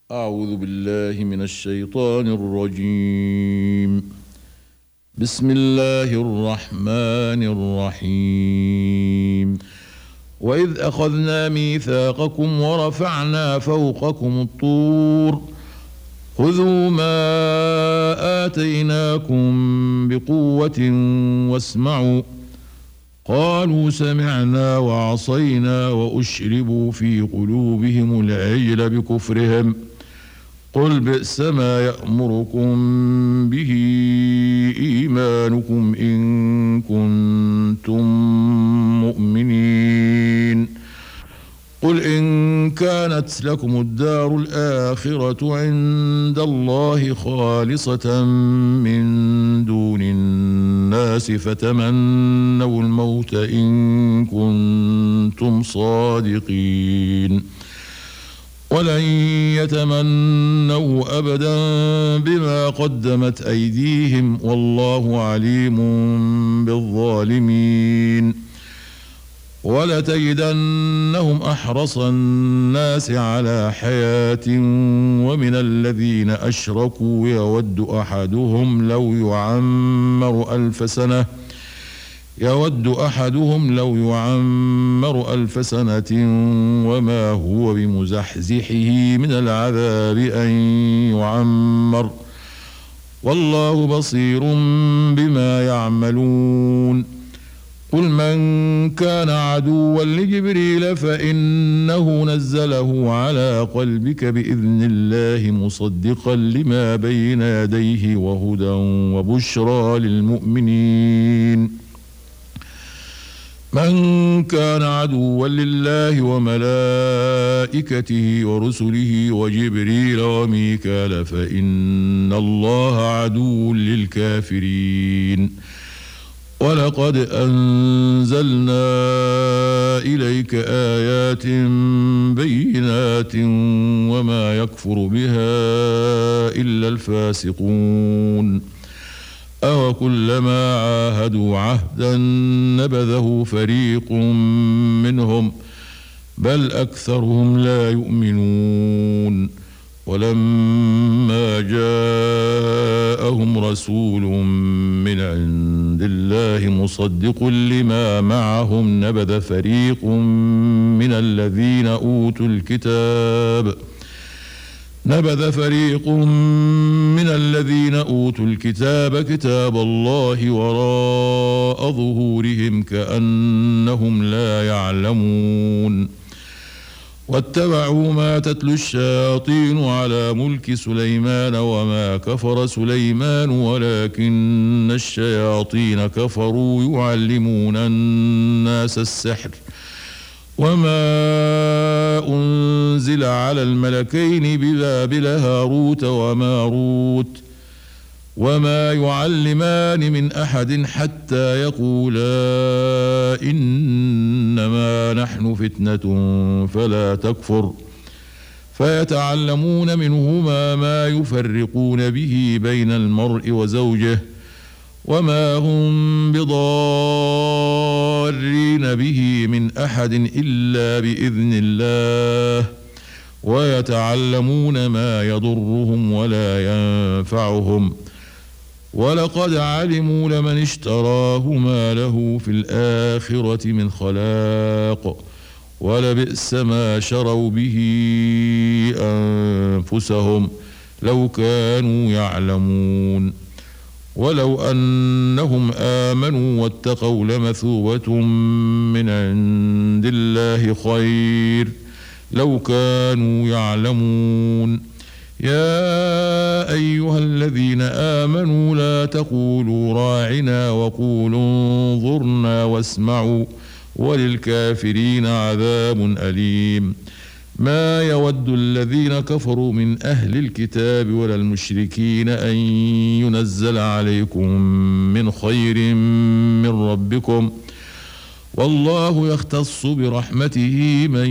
أعوذ بالله من الشيطان الرجيم. بسم الله الرحمن الرحيم. وإذ أخذنا ميثاقكم ورفعنا فوقكم الطور خذوا ما آتيناكم بقوة واسمعوا قالوا سمعنا وعصينا وأشربوا في قلوبهم العجل بكفرهم قل بئس ما يأمركم به إيمانكم إن كنتم مؤمنين قل إن كانت لكم الدار الآخرة عند الله خالصة من دون الناس فتمنوا الموت إن كنتم صادقين ولن يتمنوا أبدا بما قدمت أيديهم والله عليم بالظالمين ولتجدنهم أحرص الناس على حياة ومن الذين أشركوا يود أحدهم لو يعمر ألف سنة وما هو بمزحزحه من العذاب أن يعمر والله بصير بما يعملون قل من كان عدوا لجبريل فإنه نزله على قلبك بإذن الله مصدقا لما بين يديه وهدى وبشرى للمؤمنين من كان عدوا لله وملائكته ورسله وجبريل وميكال فإن الله عدو للكافرين ولقد أنزلنا إليك آيات بينات وما يكفر بها إلا الفاسقون أوكلما عاهدوا عهدا نبذه فريق منهم بل أكثرهم لا يؤمنون ولما جاءهم رسول من عند الله مصدق لما معهم نبذ فريق من الذين أوتوا الكتاب كتاب الله وراء ظهورهم كأنهم لا يعلمون واتبعوا ما تتلو الشياطين على ملك سليمان وما كفر سليمان ولكن الشياطين كفروا يعلمون الناس السحر وما أنزل على الملكين ببابل هاروت وماروت وما يعلمان من أحد حتى يقولا إنما نحن فتنة فلا تكفر فيتعلمون منهما ما يفرقون به بين المرء وزوجه وما هم بضارين به من أحد إلا بإذن الله ويتعلمون ما يضرهم ولا ينفعهم ولقد علموا لمن اشتراه ما له في الآخرة من خلاق ولبئس ما شروا به أنفسهم لو كانوا يعلمون ولو أنهم آمنوا واتقوا لمثوبة من عند الله خير لو كانوا يعلمون يا أيها الذين آمنوا لا تقولوا راعنا وقولوا انظرنا واسمعوا وللكافرين عذاب أليم ما يود الذين كفروا من أهل الكتاب ولا المشركين أن ينزل عليكم من خير من ربكم والله يختص برحمته من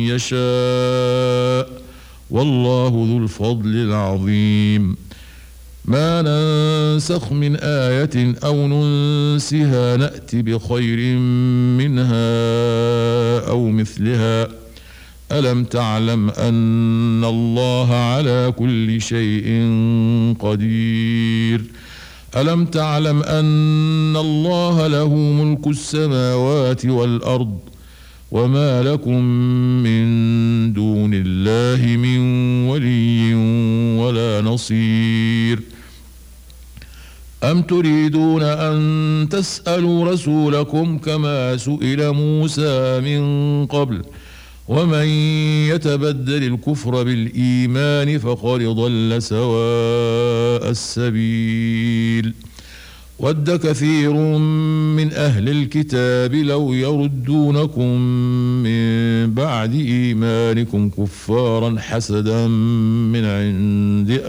يشاء والله ذو الفضل العظيم ما ننسخ من آية أو ننسها نأت بخير منها أو مثلها ألم تعلم أن الله على كل شيء قدير ألم تعلم أن الله له ملك السماوات والأرض وما لكم من دون الله من ولي ولا نصير أم تريدون أن تسألوا رسولكم كما سئل موسى من قبل ومن يتبدل الكفر بالإيمان فقد ضل سواء السبيل ود كثير من أهل الكتاب لو يردونكم من بعد إيمانكم كفارا حسدا من عند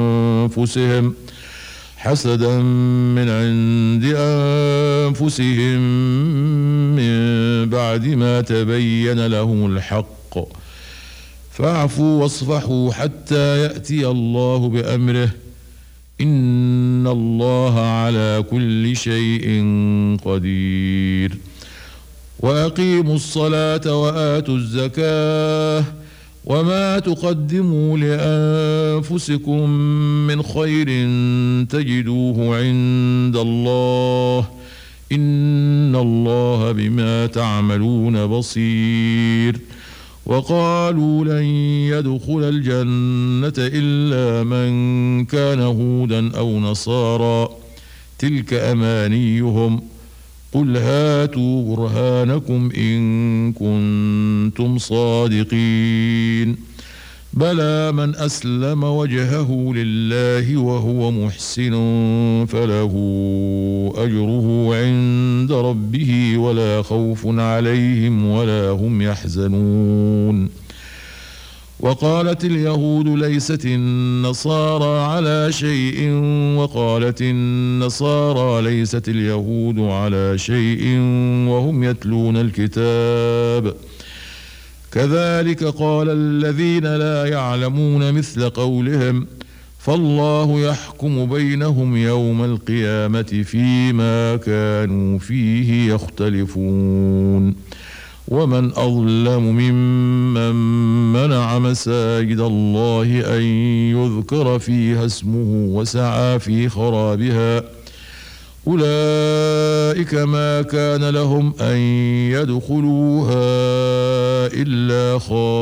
أنفسهم من بعد ما تبين لهم الحق فاعفوا واصفحوا حتى يأتي الله بأمره إن الله على كل شيء قدير وأقيموا الصلاة وآتوا الزكاة وما تقدموا لأنفسكم من خير تجدوه عند الله إن الله بما تعملون بصير وقالوا لن يدخل الجنة إلا من كان هودا أو نصارى تلك أمانيهم قل هاتوا برهانكم إن كنتم صادقين بلى من أسلم وجهه لله وهو محسن فله أجره عند ربه ولا خوف عليهم ولا هم يحزنون وقالت اليهود ليست النصارى على شيء وقالت النصارى ليست اليهود على شيء وهم يتلون الكتاب كذلك قال الذين لا يعلمون مثل قولهم فالله يحكم بينهم يوم القيامة فيما كانوا فيه يختلفون ومن أظلم ممن منع مساجد الله أن يذكر فيها اسمه وسعى في خرابها أولئك ما كان لهم أن يدخلوها إلا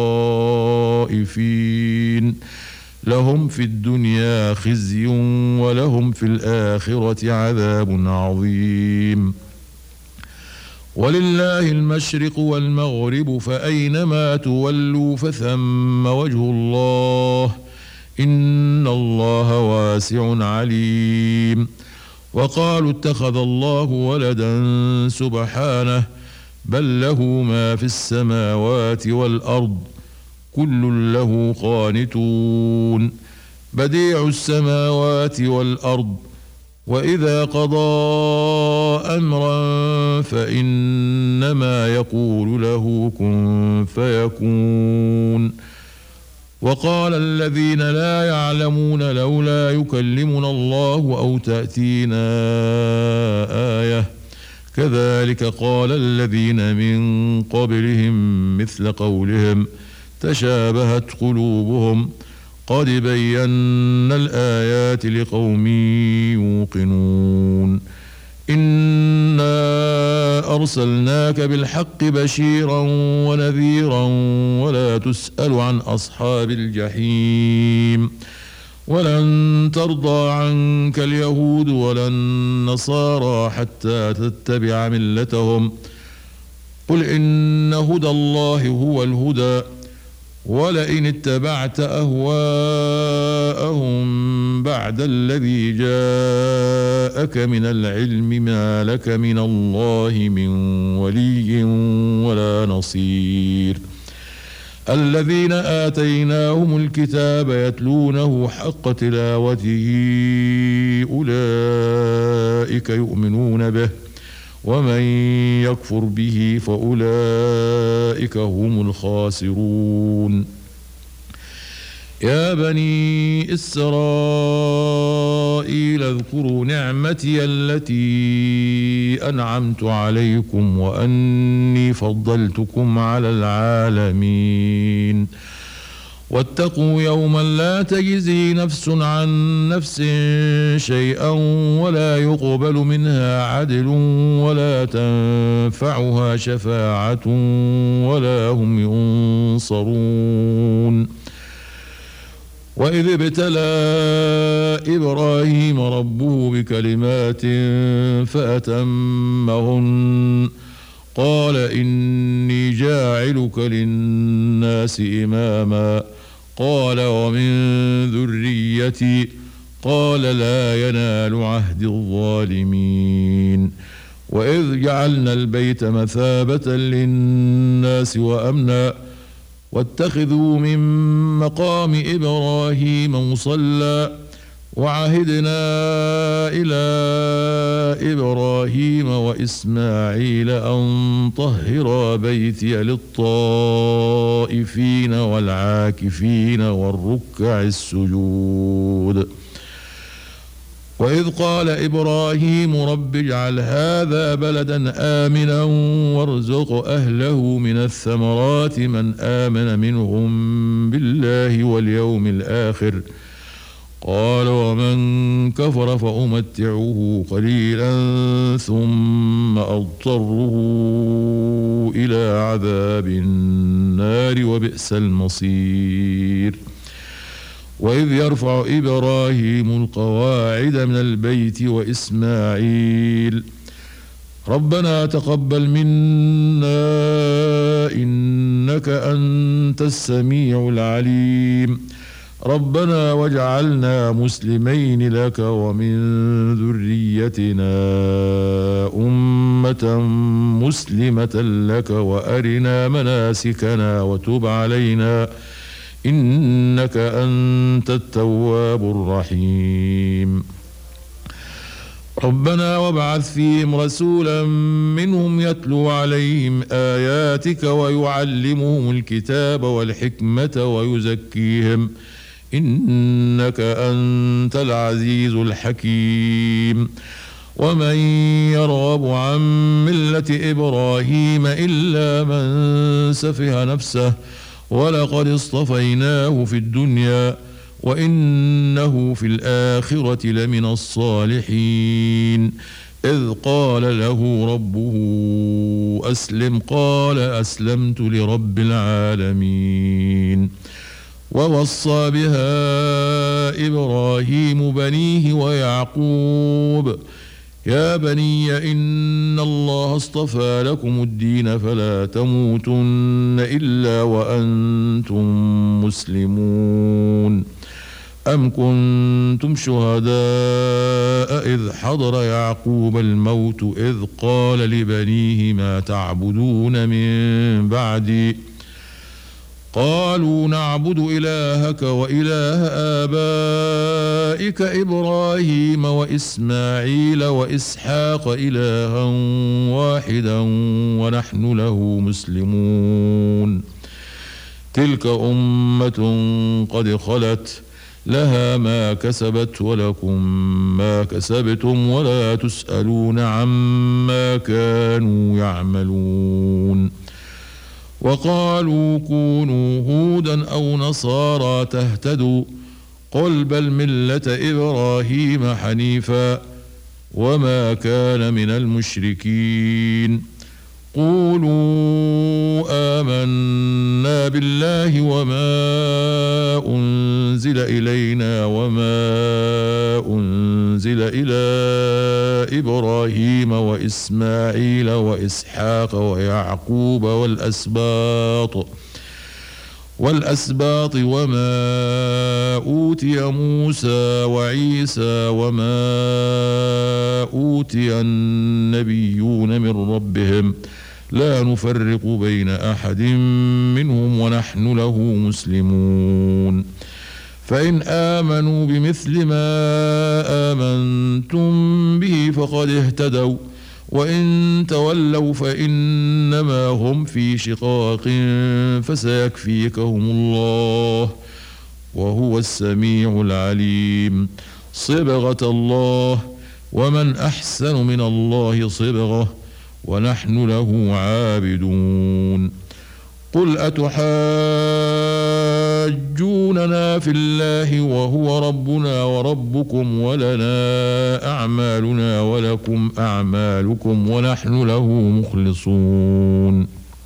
خائفين لهم في الدنيا خزي ولهم في الآخرة عذاب عظيم ولله المشرق والمغرب فأينما تولوا فثم وجه الله إن الله واسع عليم وقالوا اتخذ الله ولدا سبحانه بل له ما في السماوات والأرض كل له قانتون بديع السماوات والأرض وإذا قضى أمرا فإنما يقول له كن فيكون وقال الذين لا يعلمون لولا يكلمنا الله أو تأتينا آية كذلك قال الذين من قبلهم مثل قولهم تشابهت قلوبهم قد بينا الآيات لقوم يوقنون إنا أرسلناك بالحق بشيرا ونذيرا ولا تسأل عن أصحاب الجحيم ولن ترضى عنك اليهود ولا النصارى حتى تتبع ملتهم قل إن هدى الله هو الهدى ولئن اتبعت أهواءهم بعد الذي جاءك من العلم ما لك من الله من ولي ولا نصير الذين آتيناهم الكتاب يتلونه حق تلاوته أولئك يؤمنون به ومن يكفر به فأولئك هم الخاسرون يا بني إسرائيل اذكروا نعمتي التي أنعمت عليكم وأني فضلتكم على العالمين واتقوا يوما لا تجزي نفس عن نفس شيئا ولا يقبل منها عدل ولا تنفعها شفاعة ولا هم ينصرون وإذ ابتلى إبراهيم ربه بكلمات فأتمهن قال إني جاعلك للناس إماما قال ومن ذريتي قال لا ينال عهد الظالمين وإذ جعلنا البيت مثابة للناس وأمنا واتخذوا من مقام إبراهيم مصلى وعهدنا إلى إبراهيم وإسماعيل أن طهرا بيتي للطائفين والعاكفين والركع السجود وإذ قال إبراهيم رب اجعل هذا بلدا آمنا وارزق أهله من الثمرات من آمن منهم بالله واليوم الآخر قال ومن كفر فأمتعه قليلا ثم أضطره إلى عذاب النار وبئس المصير وإذ يرفع إبراهيم القواعد من البيت وإسماعيل ربنا تقبل منا إنك أنت السميع العليم ربنا واجعلنا مسلمين لك ومن ذريتنا أمة مسلمة لك وأرنا مناسكنا وتب علينا إنك أنت التواب الرحيم ربنا وابعث فيهم رسولا منهم يتلو عليهم آياتك ويعلمهم الكتاب والحكمة ويزكيهم إنك أنت العزيز الحكيم ومن يرغب عن ملة إبراهيم إلا من سفه نفسه ولقد اصطفيناه في الدنيا وإنه في الآخرة لمن الصالحين إذ قال له ربه أسلم قال أسلمت لرب العالمين ووصى بها إبراهيم بنيه ويعقوب يا بني إن الله اصطفى لكم الدين فلا تموتن إلا وأنتم مسلمون أم كنتم شهداء إذ حضر يعقوب الموت إذ قال لبنيه ما تعبدون من بعدي قالوا نعبد إلهك وإله آبائك إبراهيم وإسماعيل وإسحاق إلها واحدا ونحن له مسلمون تلك أمة قد خلت لها ما كسبت ولكم ما كسبتم ولا تسألون عما كانوا يعملون وقالوا كونوا هودا أو نصارى تهتدوا قل بل ملة إبراهيم حنيفا وما كان من المشركين قولوا آمنا بالله وما أنزل إلينا وما أنزل إلى إبراهيم وإسماعيل وإسحاق ويعقوب والأسباط وما أوتي موسى وعيسى وما أوتي النبيون من ربهم لا نفرق بين أحد منهم ونحن له مسلمون فإن آمنوا بمثل ما آمنتم به فقد اهتدوا وإن تولوا فإنما هم في شقاق فسيكفيكهم الله وهو السميع العليم. صبغة الله، ومن أحسن من الله صبغة، ونحن له عابدون. قل أتحاجوننا في الله وهو ربنا وربكم ولنا أعمالنا ولكم أعمالكم ونحن له مخلصون.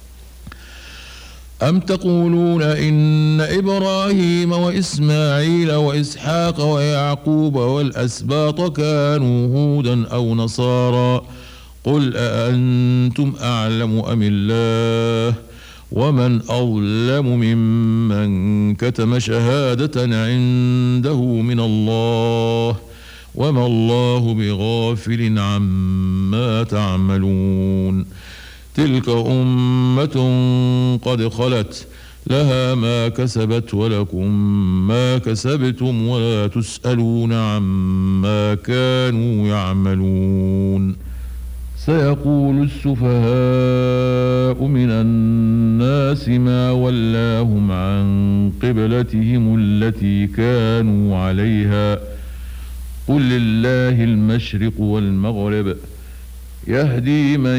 أم تقولون إن إبراهيم وإسماعيل وإسحاق ويعقوب والأسباط كانوا هودا أو نصارى؟ قل أأنتم أعلم أم الله؟ ومن أظلم ممن كتم شهادة عنده من الله، وما الله بغافل عما تعملون. تلك أمة قد خلت، لها ما كسبت ولكم ما كسبتم ولا تسألون عما كانوا يعملون. سيقول السفهاء من الناس ما ولاهم عن قبلتهم التي كانوا عليها، قل لله المشرق والمغرب، يهدي من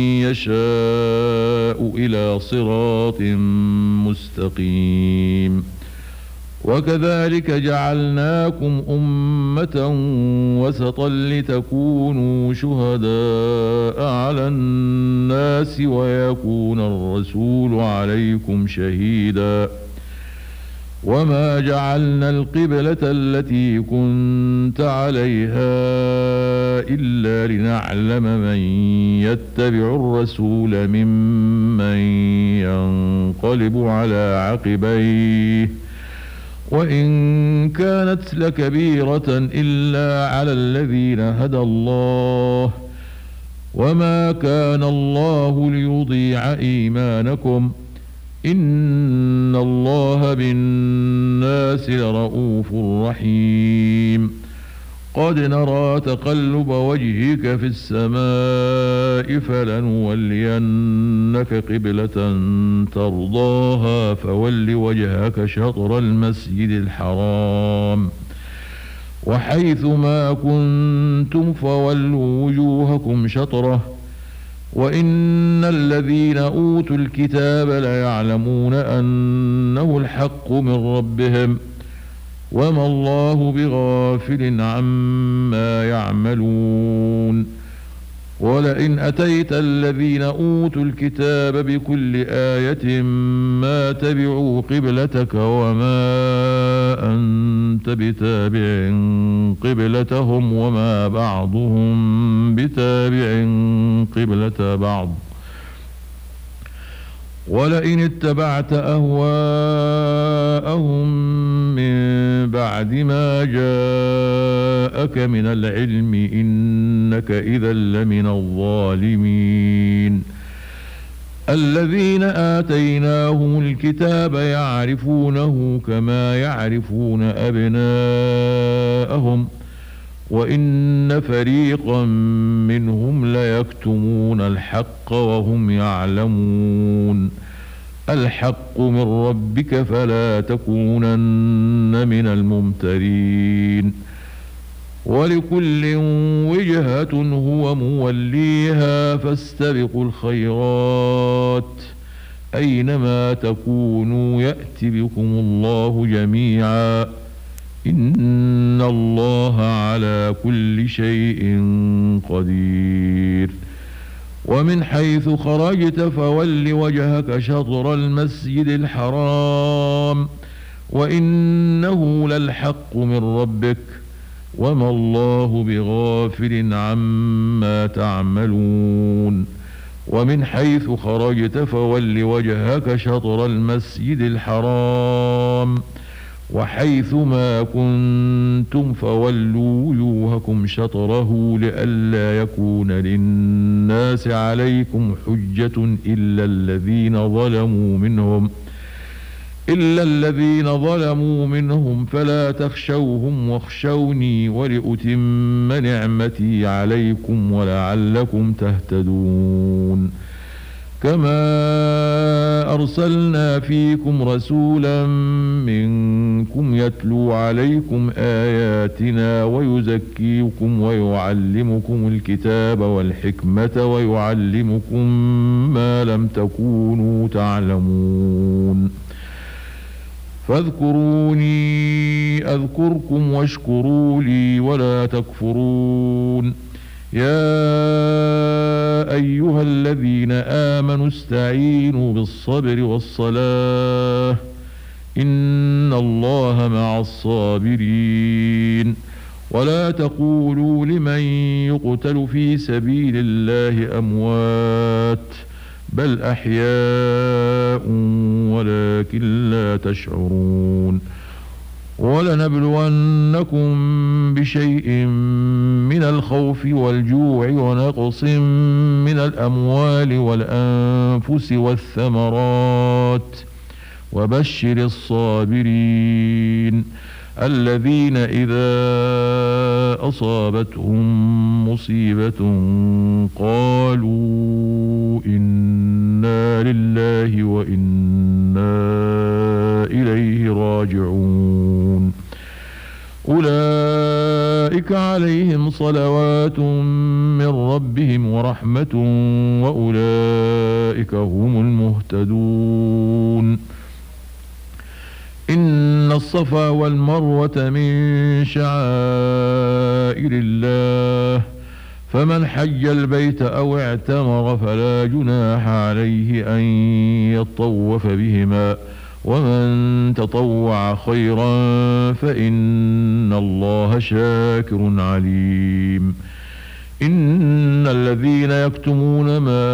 يشاء إلى صراط مستقيم. وكذلك جعلناكم أمة وسطا لتكونوا شهداء على الناس ويكون الرسول عليكم شهيدا. وما جعلنا القبلة التي كنت عليها إلا لنعلم من يتبع الرسول ممن ينقلب على عقبيه، وإن كانت لكبيرة إلا على الذين هدى الله، وما كان الله ليضيع إيمانكم، إن الله بالناس لرؤوف رحيم. قد نرى تقلب وجهك في السماء فلنولينك قبلة ترضاها فول وجهك شطر المسجد الحرام، وحيث ما كنتم فولوا وجوهكم شطره، وإن الذين أوتوا الكتاب ليعلمون أنه الحق من ربهم، وما الله بغافل عما يعملون. ولئن أتيت الذين أوتوا الكتاب بكل آية ما تبعوا قبلتك وما أنت بتابع قبلتهم وما بعضهم بتابع قبلة بعض. ولئن اتبعت أهواءهم من بعد ما جاءك من العلم إنك إذا لمن الظالمين. الذين آتيناهم الكتاب يعرفونه كما يعرفون أبناءهم، وإن فريقا منهم ليكتمون الحق وهم يعلمون. الحق من ربك فلا تكونن من الممترين. ولكل وجهة هو موليها فاستبقوا الخيرات أينما تكونوا يأت بكم الله جميعا، إن الله على كل شيء قدير. ومن حيث خرجت فول وجهك شطر المسجد الحرام وإنه للحق من ربك، وما الله بغافل عما تعملون. ومن حيث خرجت فول وجهك شطر المسجد الحرام وحيث ما كنتم فولوا وجوهكم شطره لئلا يكون للناس عليكم حجة إلا الذين ظلموا منهم فلا تخشوهم واخشوني ولأتم نعمتي عليكم ولعلكم تهتدون. كما أرسلنا فيكم رسولا منكم يتلو عليكم آياتنا ويزكيكم ويعلمكم الكتاب والحكمة ويعلمكم ما لم تكونوا تعلمون فاذكروني أذكركم واشكروا لي ولا تكفرون يا أيها الذين آمنوا استعينوا بالصبر والصلاة إن الله مع الصابرين ولا تقولوا لمن يقتل في سبيل الله أموات بل أحياء ولكن لا تشعرون ولنبلونكم بشيء من الخوف والجوع ونقص من الأموال والأنفس والثمرات وبشر الصابرين الذين إذا أصابتهم مصيبة قالوا إنا لله وإنا إليه راجعون أولئك عليهم صلوات من ربهم ورحمة وأولئك هم المهتدون إن الصفا والمروة من شعائر الله فمن حج البيت أو اعتمر فلا جناح عليه أن يطوف بهما ومن تطوع خيرا فإن الله شاكر عليم إن الذين يكتمون ما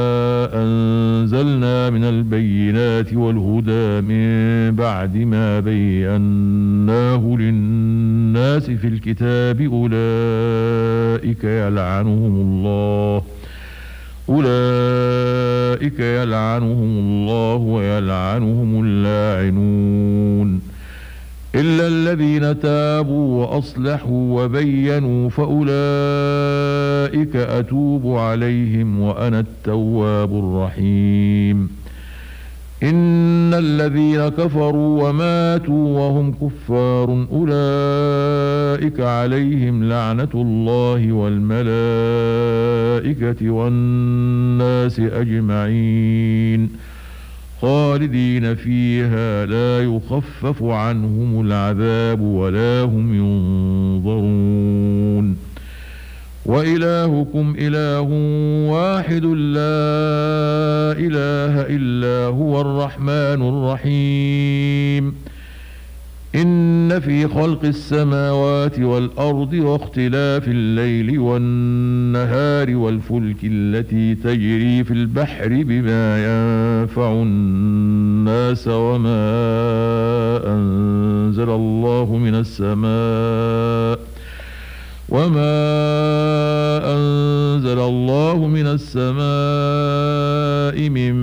أنزلنا من البينات والهدى من بعد ما بيناه للناس في الكتاب أولئك يلعنهم الله ويلعنهم اللاعنون إلا الذين تابوا وأصلحوا وبينوا فأولئك أتوب عليهم وأنا التواب الرحيم إن الذين كفروا وماتوا وهم كفار أولئك عليهم لعنة الله والملائكة والناس أجمعين خالدين فيها لا يخفف عنهم العذاب ولا هم ينظرون وإلهكم إله واحد لا إله إلا هو الرحمن الرحيم إن في خلق السماوات والأرض واختلاف الليل والنهار والفلك التي تجري في البحر بما ينفع الناس وما أنزل الله من السماء من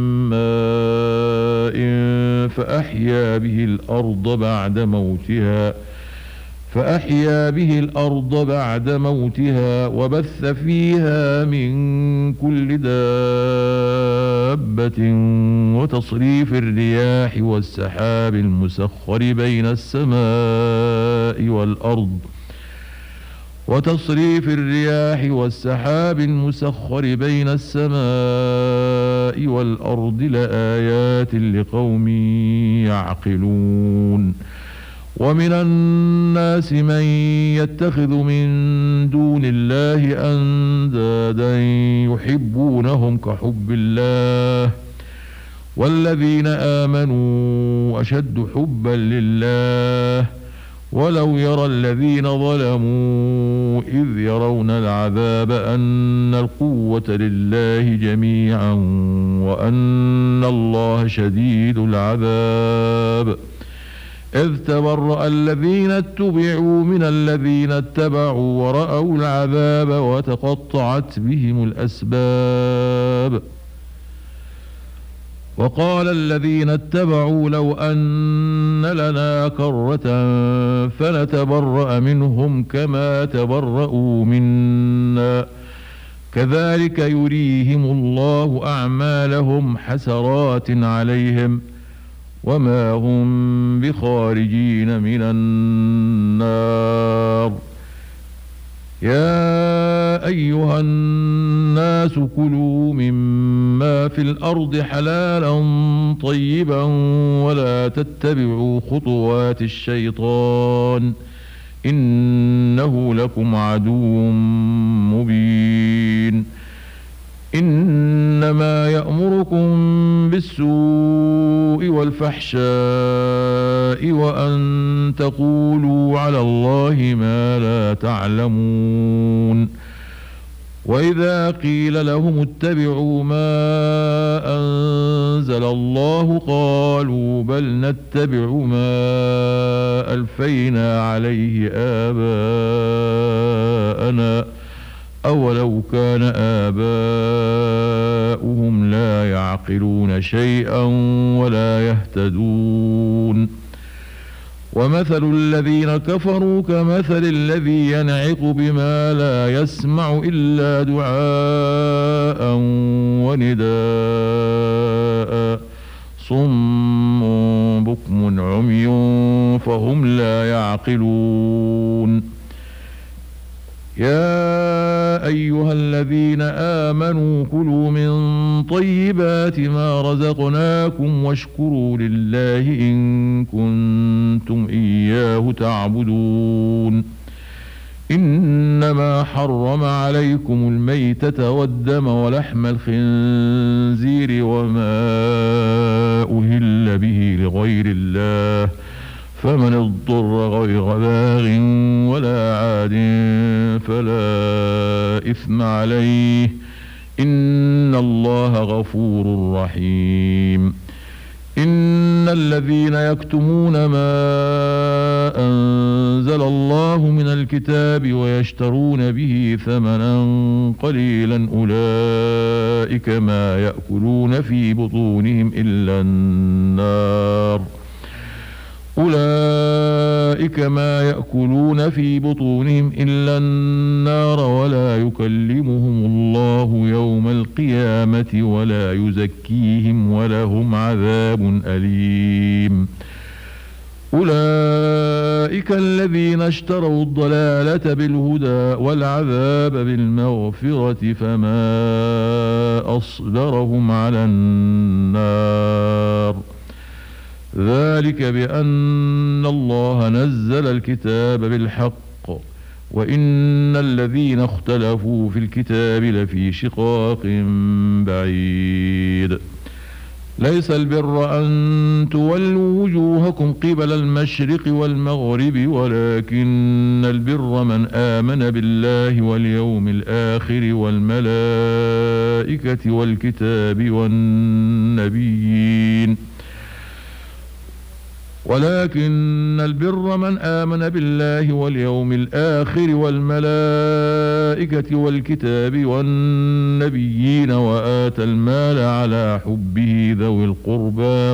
ماء فأحيا به الأرض بعد موتها وبث فيها من كل دابة وتصريف الرياح والسحاب المسخر بين السماء والأرض لآيات لقوم يعقلون ومن الناس من يتخذ من دون الله أندادا يحبونهم كحب الله والذين آمنوا أشد حبا لله ولو يرى الذين ظلموا إذ يرون العذاب أن القوة لله جميعا وأن الله شديد العذاب إذ تبرأ الذين اتبعوا من الذين اتبعوا ورأوا العذاب وتقطعت بهم الأسباب وقال الذين اتبعوا لو أن لنا كرة فنتبرأ منهم كما كذلك يريهم الله أعمالهم حسرات عليهم وما هم بخارجين من النار. يا أيها الناس كلوا مما في الأرض حلالا طيبا ولا تتبعوا خطوات الشيطان إنه لكم عدو مبين. إنما يأمركم بالسوء والفحشاء وأن تقولوا على الله ما لا تعلمون. وإذا قيل لهم اتبعوا ما أنزل الله قالوا بل نتبع ما ألفينا عليه آباءنا أولو كان آباؤهم لا يعقلون شيئا ولا يهتدون. ومثل الذين كفروا كمثل الذي ينعق بما لا يسمع إلا دعاء ونداء صم بكم عمي فهم لا يعقلون. يا أيها الذين آمنوا كلوا من طيبات ما رزقناكم واشكروا لله إن كنتم إياه تعبدون. إنما حرم عليكم الميتة والدم ولحم الخنزير وما أهل به لغير الله فمن اضطر غير باغ ولا عاد فلا إثم عليه إن الله غفور رحيم. إن الذين يكتمون ما أنزل الله من الكتاب ويشترون به ثمنا قليلا أولئك ما يأكلون في بطونهم إلا النار ولا يكلمهم الله يوم القيامة ولا يزكيهم ولهم عذاب أليم. أولئك الذين اشتروا الضلالة بالهدى والعذاب بالمغفرة فما أصبرهم على النار. ذلك بأن الله نزل الكتاب بالحق وإن الذين اختلفوا في الكتاب لفي شقاق بعيد. ليس البر أن تولوا وجوهكم قبل المشرق والمغرب ولكن البر من آمن بالله واليوم الآخر والملائكة والكتاب والنبيين ولكن البر من آمن بالله واليوم الآخر والملائكة والكتاب والنبيين وآتى المال على حبه ذوي القربى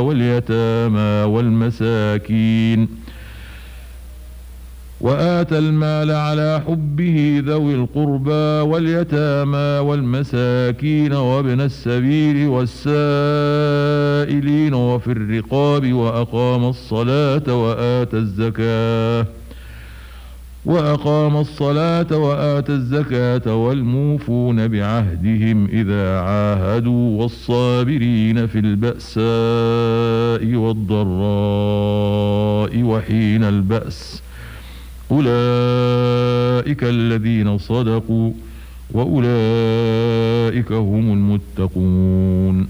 واليتامى والمساكين وابن السبيل والسائلين وفي الرقاب وأقام الصلاة وآتى الزكاة والموفون بعهدهم إذا عاهدوا والصابرين في البأساء والضراء وحين البأس أولئك الذين صدقوا وأولئك هم المتقون.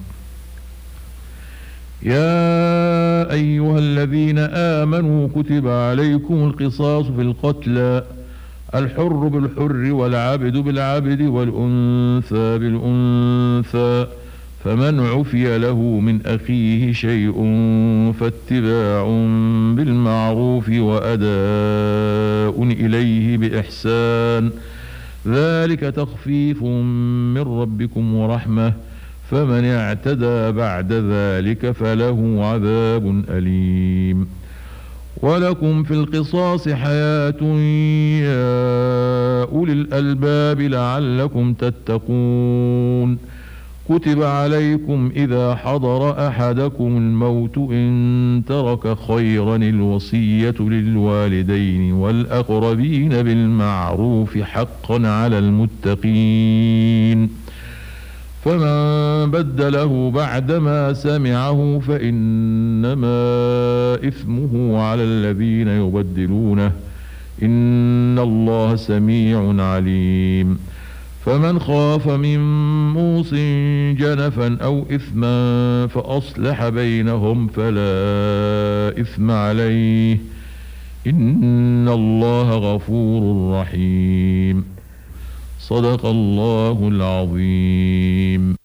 يا أيها الذين آمنوا كتب عليكم القصاص في القتلى الحر بالحر والعبد بالعبد والأنثى بالأنثى فمن عفي له من أخيه شيء فاتباع بالمعروف وأداء إليه بإحسان ذلك تخفيف من ربكم ورحمة فمن اعتدى بعد ذلك فله عذاب أليم. ولكم في القصاص حياة يا أولي الألباب لعلكم تتقون كتب عليكم إذا حضر أحدكم الموت إن ترك خيرا الوصية للوالدين والأقربين بالمعروف حقا على المتقين فمن بدله بعدما سمعه فإنما إثمه على الذين يبدلونه إن الله سميع عليم فمن خاف من موص جنفا أو إثما فأصلح بينهم فلا إثم عليه إن الله غفور رحيم صدق الله العظيم.